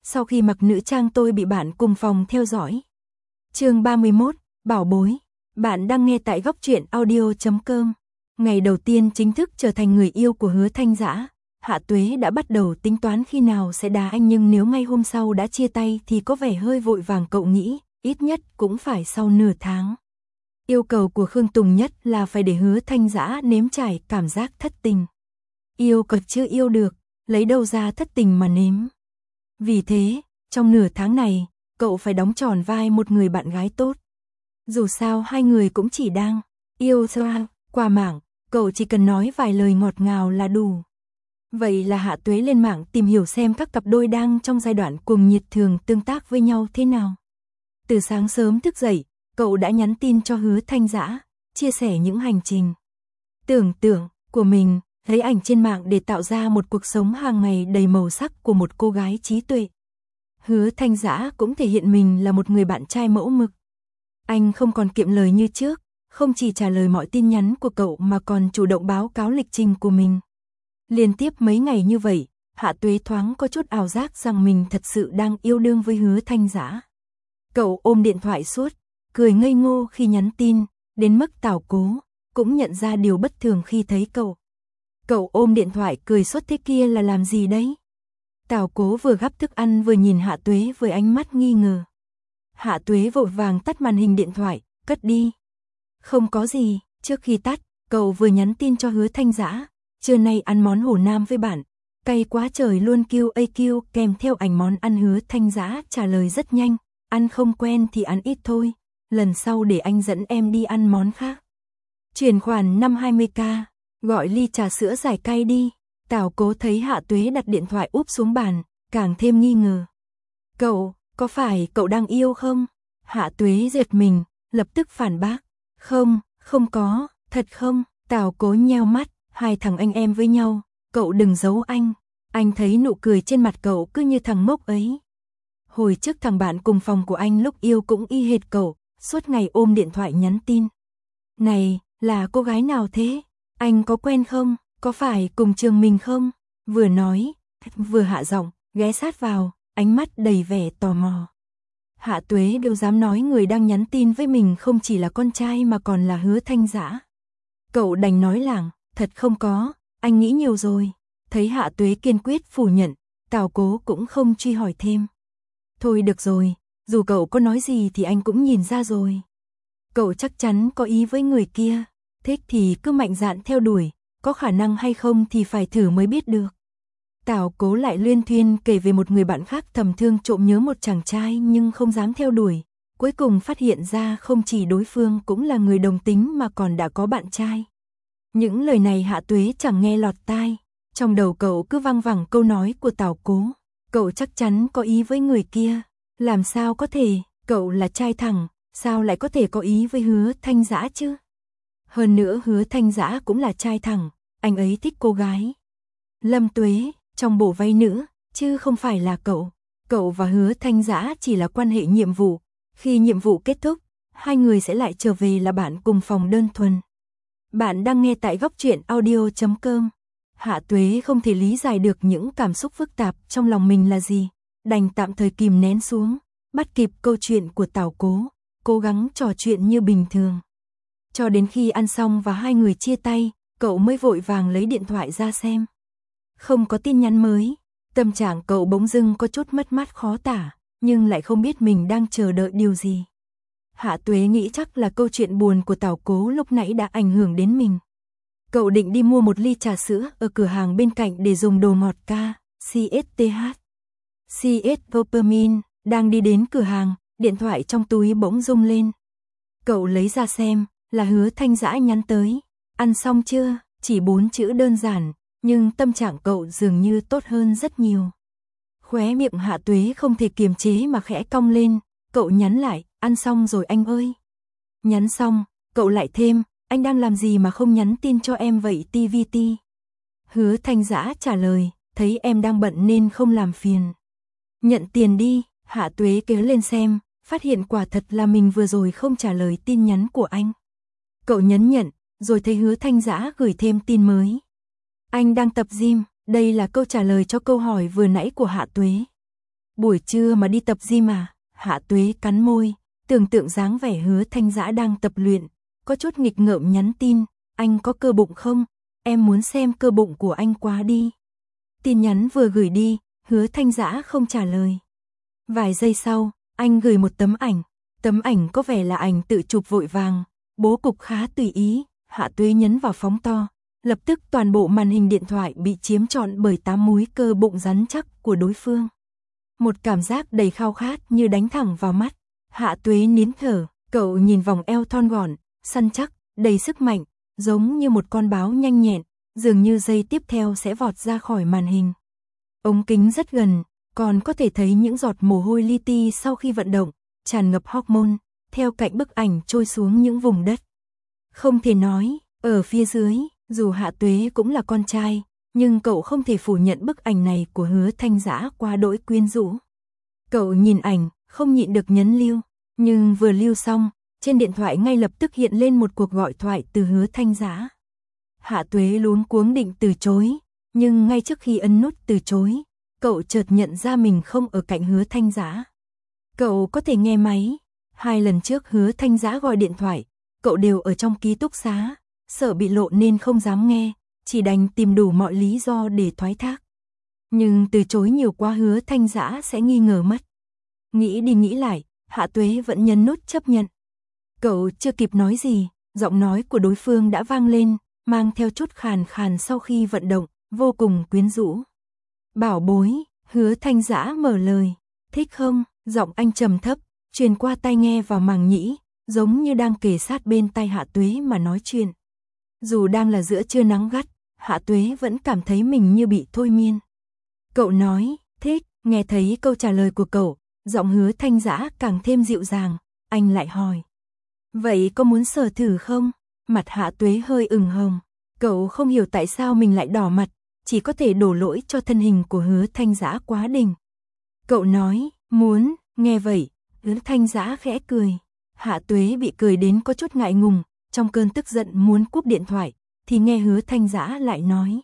sau khi mặc nữ trang tôi bị bạn cùng phòng theo dõi. Chương 31, bảo bối. Bạn đang nghe tại góc truyện audio.com. Ngày đầu tiên chính thức trở thành người yêu của Hứa Thanh Dã, Hạ Tuế đã bắt đầu tính toán khi nào sẽ đá anh, nhưng nếu ngay hôm sau đã chia tay thì có vẻ hơi vội vàng. Cậu nghĩ, ít nhất cũng phải sau nửa tháng. Yêu cầu của Khương Tùng nhất là phải để Hứa Thanh Dã nếm trải cảm giác thất tình. Yêu cực chưa yêu được, lấy đâu ra thất tình mà nếm. Vì thế, trong nửa tháng này, cậu phải đóng tròn vai một người bạn gái tốt. Dù sao hai người cũng chỉ đang yêu xa, qua mạng, cậu chỉ cần nói vài lời ngọt ngào là đủ. Vậy là Hạ Tuế lên mạng tìm hiểu xem các cặp đôi đang trong giai đoạn cuồng nhiệt thường tương tác với nhau thế nào. Từ sáng sớm thức dậy, cậu đã nhắn tin cho Hứa Thanh Dã, chia sẻ những hành trình tưởng tượng của mình, lấy ảnh trên mạng để tạo ra một cuộc sống hàng ngày đầy màu sắc của một cô gái trí tuệ. Hứa Thanh Dã cũng thể hiện mình là một người bạn trai mẫu mực. Anh không còn kiệm lời như trước, không chỉ trả lời mọi tin nhắn của cậu mà còn chủ động báo cáo lịch trình của mình. Liên tiếp mấy ngày như vậy, Hạ Tuế thoáng có chút ảo giác rằng mình thật sự đang yêu đương với Hứa Thanh Dã. Cậu ôm điện thoại suốt, cười ngây ngô khi nhắn tin, đến mức Tào Cố cũng nhận ra điều bất thường khi thấy cậu. Cậu ôm điện thoại cười suốt thế kia là làm gì đấy? Tào Cố vừa gắp thức ăn vừa nhìn Hạ Tuế với ánh mắt nghi ngờ. Hạ Tuế vội vàng tắt màn hình điện thoại, cất đi. Không có gì, trước khi tắt, cậu vừa nhắn tin cho Hứa Thanh Dã, trưa nay ăn món Hồ Nam với bạn, cay quá trời luôn QAQ kèm theo ảnh món ăn. Hứa Thanh Dã trả lời rất nhanh, ăn không quen thì ăn ít thôi, lần sau để anh dẫn em đi ăn món khác. Chuyển khoản 20k, gọi ly trà sữa giải cay đi. Tào Cố thấy Hạ Tuế đặt điện thoại úp xuống bàn, càng thêm nghi ngờ. Cậu, có phải cậu đang yêu không? Hạ Tuế giật mình, lập tức phản bác. Không, không có, thật không? Tào Cố nheo mắt, hai thằng anh em với nhau, cậu đừng giấu anh. Anh thấy nụ cười trên mặt cậu cứ như thằng ngốc ấy. Hồi trước thằng bạn cùng phòng của anh lúc yêu cũng y hệt cậu, suốt ngày ôm điện thoại nhắn tin. Này, là cô gái nào thế? Anh có quen không? Có phải cùng trường mình không? Vừa nói, vừa hạ giọng, ghé sát vào, ánh mắt đầy vẻ tò mò. Hạ Tuế đâu dám nói người đang nhắn tin với mình không chỉ là con trai mà còn là Hứa Thanh Dã. Cậu đành nói lảng, thật không có, anh nghĩ nhiều rồi. Thấy Hạ Tuế kiên quyết phủ nhận, Tào Cố cũng không truy hỏi thêm. Thôi được rồi, dù cậu có nói gì thì anh cũng nhìn ra rồi. Cậu chắc chắn có ý với người kia, thích thì cứ mạnh dạn theo đuổi, có khả năng hay không thì phải thử mới biết được. Tào Cố lại luyên thuyên kể về một người bạn khác thầm thương trộm nhớ một chàng trai nhưng không dám theo đuổi, cuối cùng phát hiện ra không chỉ đối phương cũng là người đồng tính mà còn đã có bạn trai. Những lời này Hạ Tuế chẳng nghe lọt tai, trong đầu cậu cứ văng vẳng câu nói của Tào Cố. Cậu chắc chắn có ý với người kia, làm sao có thể, cậu là trai thẳng, sao lại có thể có ý với Hứa Thanh Dã chứ? Hơn nữa Hứa Thanh Dã cũng là trai thẳng, anh ấy thích cô gái Lâm Tuế trong bộ váy nữ, chứ không phải là cậu. Cậu và Hứa Thanh Dã chỉ là quan hệ nhiệm vụ, khi nhiệm vụ kết thúc, hai người sẽ lại trở về là bạn cùng phòng đơn thuần. Bạn đang nghe tại góc truyện audio.com. Hạ Tuế không thể lý giải được những cảm xúc phức tạp trong lòng mình là gì, đành tạm thời kìm nén xuống, bắt kịp câu chuyện của Tào Cố, cố gắng trò chuyện như bình thường. Cho đến khi ăn xong và hai người chia tay, cậu mới vội vàng lấy điện thoại ra xem. Không có tin nhắn mới, tâm trạng cậu bỗng dưng có chút mất mát khó tả, nhưng lại không biết mình đang chờ đợi điều gì. Hạ Tuế nghĩ chắc là câu chuyện buồn của Tào Cố lúc nãy đã ảnh hưởng đến mình. Cậu định đi mua một ly trà sữa ở cửa hàng bên cạnh để dùng đồ ngọt CSTH. CS Dopamine, đang đi đến cửa hàng, điện thoại trong túi bỗng rung lên. Cậu lấy ra xem, là Hứa Thanh Dã nhắn tới. Ăn xong chưa? Chỉ 4 chữ đơn giản, nhưng tâm trạng cậu dường như tốt hơn rất nhiều. Khóe miệng Hạ Tuế không thể kiềm chế mà khẽ cong lên, cậu nhắn lại, ăn xong rồi anh ơi. Nhắn xong, cậu lại thêm, anh đang làm gì mà không nhắn tin cho em vậy TVT. Hứa Thanh Dã trả lời, thấy em đang bận nên không làm phiền. Nhận tiền đi. Hạ Tuế kéo lên xem, phát hiện quả thật là mình vừa rồi không trả lời tin nhắn của anh. Cậu nhấn nhận, rồi thấy Hứa Thanh Dã gửi thêm tin mới. Anh đang tập gym, đây là câu trả lời cho câu hỏi vừa nãy của Hạ Tuế. Buổi trưa mà đi tập gym à? Hạ Tuế cắn môi, tưởng tượng dáng vẻ Hứa Thanh Dã đang tập luyện, có chút nghịch ngợm nhắn tin, anh có cơ bụng không? Em muốn xem cơ bụng của anh quá đi. Tin nhắn vừa gửi đi, Hứa Thanh Dã không trả lời. Vài giây sau, anh gửi một tấm ảnh có vẻ là ảnh tự chụp vội vàng, bố cục khá tùy ý. Hạ Tuế nhấn vào phóng to, lập tức toàn bộ màn hình điện thoại bị chiếm trọn bởi 8 múi cơ bụng rắn chắc của đối phương. Một cảm giác đầy khao khát như đánh thẳng vào mắt. Hạ Tuế nín thở, cậu nhìn vòng eo thon gọn, săn chắc, đầy sức mạnh, giống như một con báo nhanh nhẹn, dường như giây tiếp theo sẽ vọt ra khỏi màn hình. Ống kính rất gần, còn có thể thấy những giọt mồ hôi li ti sau khi vận động, tràn ngập hormone, theo cạnh bức ảnh trôi xuống những vùng đất. Không thể nói, ở phía dưới, dù Hạ Tuế cũng là con trai, nhưng cậu không thể phủ nhận bức ảnh này của Hứa Thanh Dã quá đỗi quyến rũ. Cậu nhìn ảnh, không nhịn được nhấn lưu, nhưng vừa lưu xong, trên điện thoại ngay lập tức hiện lên một cuộc gọi thoại từ Hứa Thanh Dã. Hạ Tuế luống cuống định từ chối, nhưng ngay trước khi ấn nút từ chối, cậu chợt nhận ra mình không ở cạnh Hứa Thanh Dã. Cậu có thể nghe máy, 2 lần trước Hứa Thanh Dã gọi điện thoại, cậu đều ở trong ký túc xá, sợ bị lộ nên không dám nghe, chỉ đành tìm đủ mọi lý do để thoái thác. Nhưng từ chối nhiều quá Hứa Thanh Dã sẽ nghi ngờ mất. Nghĩ đi nghĩ lại, Hạ Tuế vẫn nhấn nút chấp nhận. Cậu chưa kịp nói gì, giọng nói của đối phương đã vang lên, mang theo chút khàn khàn sau khi vận động, vô cùng quyến rũ. Bảo bối, Hứa Thanh Dã mở lời, thích không? Giọng anh trầm thấp, truyền qua tai nghe vào màng nhĩ, giống như đang kề sát bên tai Hạ Tuế mà nói chuyện. Dù đang là giữa trưa nắng gắt, Hạ Tuế vẫn cảm thấy mình như bị thôi miên. Cậu nói, thích, nghe thấy câu trả lời của cậu, giọng Hứa Thanh Dã càng thêm dịu dàng, anh lại hỏi. Vậy có muốn sờ thử không? Mặt Hạ Tuế hơi ửng hồng, cậu không hiểu tại sao mình lại đỏ mặt, chỉ có thể đổ lỗi cho thân hình của Hứa Thanh Dã quá đỉnh. Cậu nói, muốn, nghe vậy, Hứa Thanh Dã khẽ cười. Hạ Tuế bị cười đến có chút ngại ngùng, trong cơn tức giận muốn cúp điện thoại, thì nghe Hứa Thanh Dã lại nói.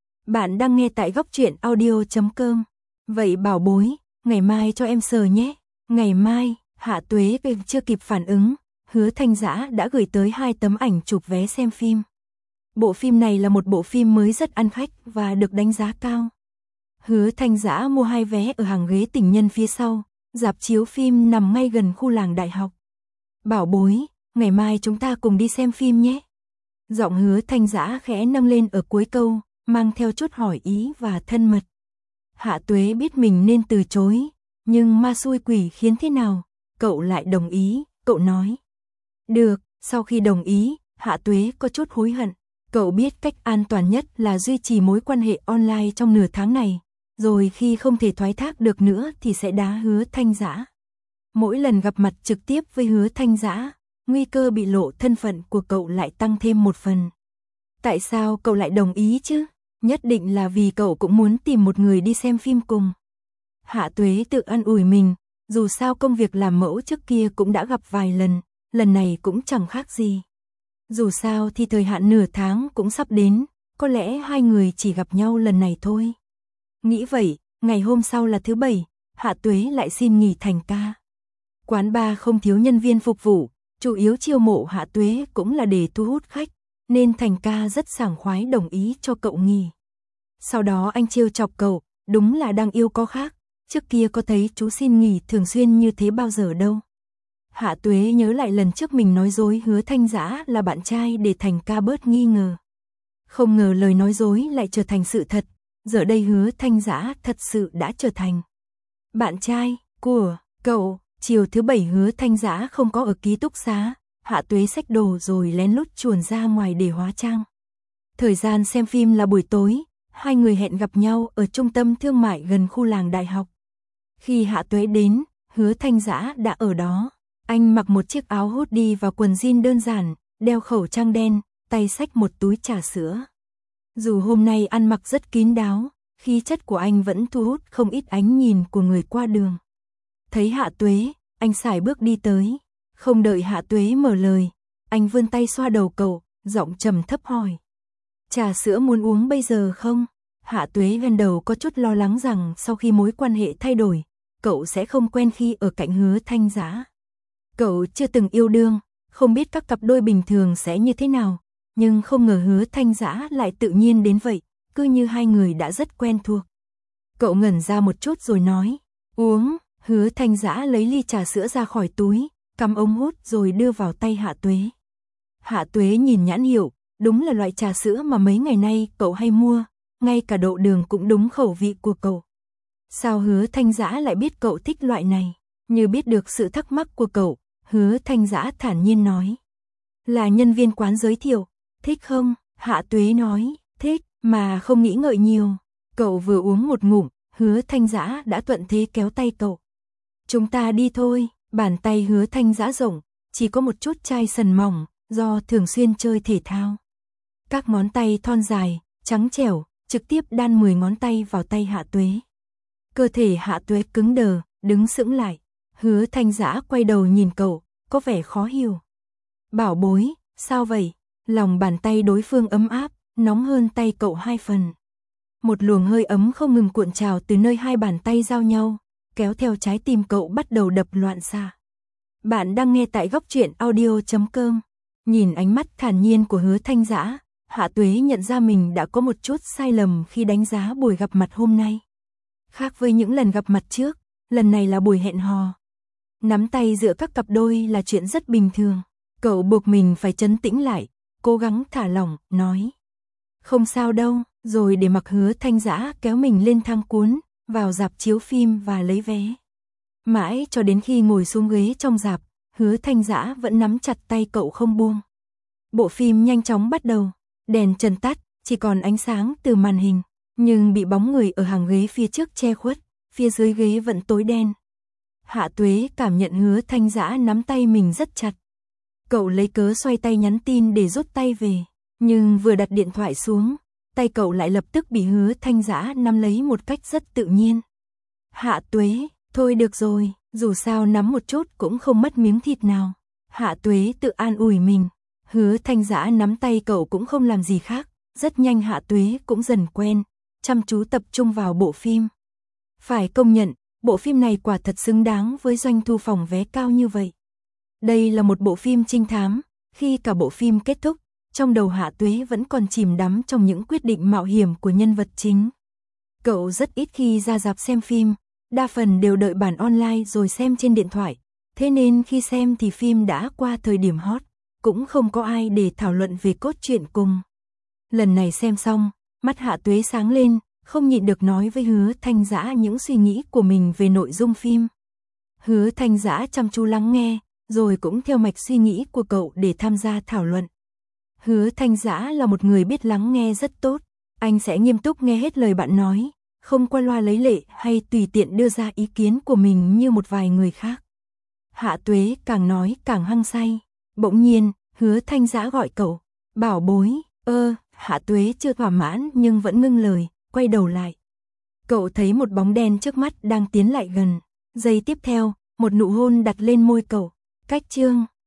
Bạn đang nghe tại goctruyện.audio.com. Vậy bảo bối, ngày mai cho em sờ nhé. Ngày mai, Hạ Tuế chưa kịp phản ứng, Hứa Thanh Dã đã gửi tới 2 tấm ảnh chụp vé xem phim. Bộ phim này là một bộ phim mới rất ăn khách và được đánh giá cao. Hứa Thanh Dã mua 2 vé ở hàng ghế tình nhân phía sau, rạp chiếu phim nằm ngay gần khu làng đại học. Bảo bối, ngày mai chúng ta cùng đi xem phim nhé. Giọng Hứa Thanh Dã khẽ nâng lên ở cuối câu, mang theo chút hỏi ý và thân mật. Hạ Tuế biết mình nên từ chối, nhưng ma xui quỷ khiến thế nào, cậu lại đồng ý, cậu nói. Được, sau khi đồng ý, Hạ Tuế có chút hối hận. Cậu biết cách an toàn nhất là duy trì mối quan hệ online trong nửa tháng này, rồi khi không thể thoái thác được nữa thì sẽ đá Hứa Thanh Dã. Mỗi lần gặp mặt trực tiếp với Hứa Thanh Dã, nguy cơ bị lộ thân phận của cậu lại tăng thêm một phần. Tại sao cậu lại đồng ý chứ? Nhất định là vì cậu cũng muốn tìm một người đi xem phim cùng. Hạ Tuế tự an ủi mình, dù sao công việc làm mẫu trước kia cũng đã gặp vài lần này cũng chẳng khác gì. Dù sao thì thời hạn nửa tháng cũng sắp đến, có lẽ 2 người chỉ gặp nhau lần này thôi. Nghĩ vậy, ngày hôm sau là thứ Bảy, Hạ Tuế lại xin nghỉ thành ca. Quán bar không thiếu nhân viên phục vụ, chủ yếu chiêu mộ Hạ Tuế cũng là để thu hút khách, nên thành ca rất sảng khoái đồng ý cho cậu nghỉ. Sau đó anh trêu chọc cậu, đúng là đang yêu có khác, trước kia có thấy chú xin nghỉ thường xuyên như thế bao giờ đâu. Hạ Tuế nhớ lại lần trước mình nói dối Hứa Thanh Dã là bạn trai để thành ca bớt nghi ngờ. Không ngờ lời nói dối lại trở thành sự thật, giờ đây Hứa Thanh Dã thật sự đã trở thành bạn trai của cậu. Chiều thứ Bảy Hứa Thanh Dã không có ở ký túc xá, Hạ Tuế xách đồ rồi lén lút chuồn ra ngoài để hóa trang. Thời gian xem phim là buổi tối, 2 người hẹn gặp nhau ở trung tâm thương mại gần khu làng đại học. Khi Hạ Tuế đến, Hứa Thanh Dã đã ở đó. Anh mặc một chiếc áo hoodie và quần jean đơn giản, đeo khẩu trang đen, tay xách một túi trà sữa. Dù hôm nay ăn mặc rất kín đáo, khí chất của anh vẫn thu hút không ít ánh nhìn của người qua đường. Thấy Hạ Tuế, anh sải bước đi tới, không đợi Hạ Tuế mở lời, anh vươn tay xoa đầu cậu, giọng trầm thấp hỏi. Trà sữa muốn uống bây giờ không? Hạ Tuế gần đầu có chút lo lắng rằng sau khi mối quan hệ thay đổi, cậu sẽ không quen khi ở cạnh Hứa Thanh Dã. Cậu chưa từng yêu đương, không biết các cặp đôi bình thường sẽ như thế nào, nhưng không ngờ Hứa Thanh Dã lại tự nhiên đến vậy, cứ như hai người đã rất quen thuộc. Cậu ngẩn ra một chút rồi nói, uống. Hứa Thanh Dã lấy ly trà sữa ra khỏi túi, cắm ống hút rồi đưa vào tay Hạ Tuế. Hạ Tuế nhìn nhãn hiệu, đúng là loại trà sữa mà mấy ngày nay cậu hay mua, ngay cả độ đường cũng đúng khẩu vị của cậu. Sao Hứa Thanh Dã lại biết cậu thích loại này? Như biết được sự thắc mắc của cậu, Hứa Thanh Dã thản nhiên nói. Là nhân viên quán giới thiệu, thích không? Hạ Tuế nói, thích, mà không nghĩ ngợi nhiều. Cậu vừa uống một ngụm, Hứa Thanh Dã đã thuận thế kéo tay cậu. Chúng ta đi thôi. Bàn tay Hứa Thanh Dã rộng, chỉ có một chút chai sần mỏng, do thường xuyên chơi thể thao. Các ngón tay thon dài, trắng trẻo, trực tiếp đan 10 ngón tay vào tay Hạ Tuế. Cơ thể Hạ Tuế cứng đờ, đứng sững lại. Hứa Thanh Dã quay đầu nhìn cậu, có vẻ khó hiểu. Bảo bối, sao vậy? Lòng bàn tay đối phương ấm áp, nóng hơn tay cậu 2 phần. Một luồng hơi ấm không ngừng cuộn trào từ nơi hai bàn tay giao nhau, kéo theo trái tim cậu bắt đầu đập loạn xạ. Bạn đang nghe tại góc truyện audio.com. Nhìn ánh mắt thản nhiên của Hứa Thanh Dã, Hạ Tuế nhận ra mình đã có một chút sai lầm khi đánh giá buổi gặp mặt hôm nay. Khác với những lần gặp mặt trước, lần này là buổi hẹn hò. Nắm tay giữa các cặp đôi là chuyện rất bình thường. Cậu buộc mình phải trấn tĩnh lại, cố gắng thả lỏng, nói. Không sao đâu, rồi để mặc Hứa Thanh Dã kéo mình lên thang cuốn, vào rạp chiếu phim và lấy vé. Mãi cho đến khi ngồi xuống ghế trong rạp, Hứa Thanh Dã vẫn nắm chặt tay cậu không buông. Bộ phim nhanh chóng bắt đầu, đèn trần tắt, chỉ còn ánh sáng từ màn hình, nhưng bị bóng người ở hàng ghế phía trước che khuất, phía dưới ghế vẫn tối đen. Hạ Tuế cảm nhận Hứa Thanh Dã nắm tay mình rất chặt. Cậu lấy cớ xoay tay nhắn tin để rút tay về, nhưng vừa đặt điện thoại xuống, tay cậu lại lập tức bị Hứa Thanh Dã nắm lấy một cách rất tự nhiên. Hạ Tuế, thôi được rồi, dù sao nắm một chút cũng không mất miếng thịt nào. Hạ Tuế tự an ủi mình. Hứa Thanh Dã nắm tay cậu cũng không làm gì khác, rất nhanh Hạ Tuế cũng dần quen, chăm chú tập trung vào bộ phim. Phải công nhận, bộ phim này quả thật xứng đáng với doanh thu phòng vé cao như vậy. Đây là một bộ phim trinh thám, khi cả bộ phim kết thúc, trong đầu Hạ Tuế vẫn còn chìm đắm trong những quyết định mạo hiểm của nhân vật chính. Cậu rất ít khi ra rạp xem phim, đa phần đều đợi bản online rồi xem trên điện thoại, thế nên khi xem thì phim đã qua thời điểm hot, cũng không có ai để thảo luận về cốt truyện cùng. Lần này xem xong, mắt Hạ Tuế sáng lên, không nhịn được nói với Hứa Thanh Dã những suy nghĩ của mình về nội dung phim. Hứa Thanh Dã chăm chú lắng nghe, rồi cũng theo mạch suy nghĩ của cậu để tham gia thảo luận. Hứa Thanh Dã là một người biết lắng nghe rất tốt, anh sẽ nghiêm túc nghe hết lời bạn nói, không qua loa lấy lệ hay tùy tiện đưa ra ý kiến của mình như một vài người khác. Hạ Tuế càng nói càng hăng say. Bỗng nhiên, Hứa Thanh Dã gọi cậu, bảo bối. Hạ Tuế chưa thỏa mãn nhưng vẫn ngưng lời, quay đầu lại. Cậu thấy một bóng đen trước mắt đang tiến lại gần. Giây tiếp theo, một nụ hôn đặt lên môi cậu. Cách chương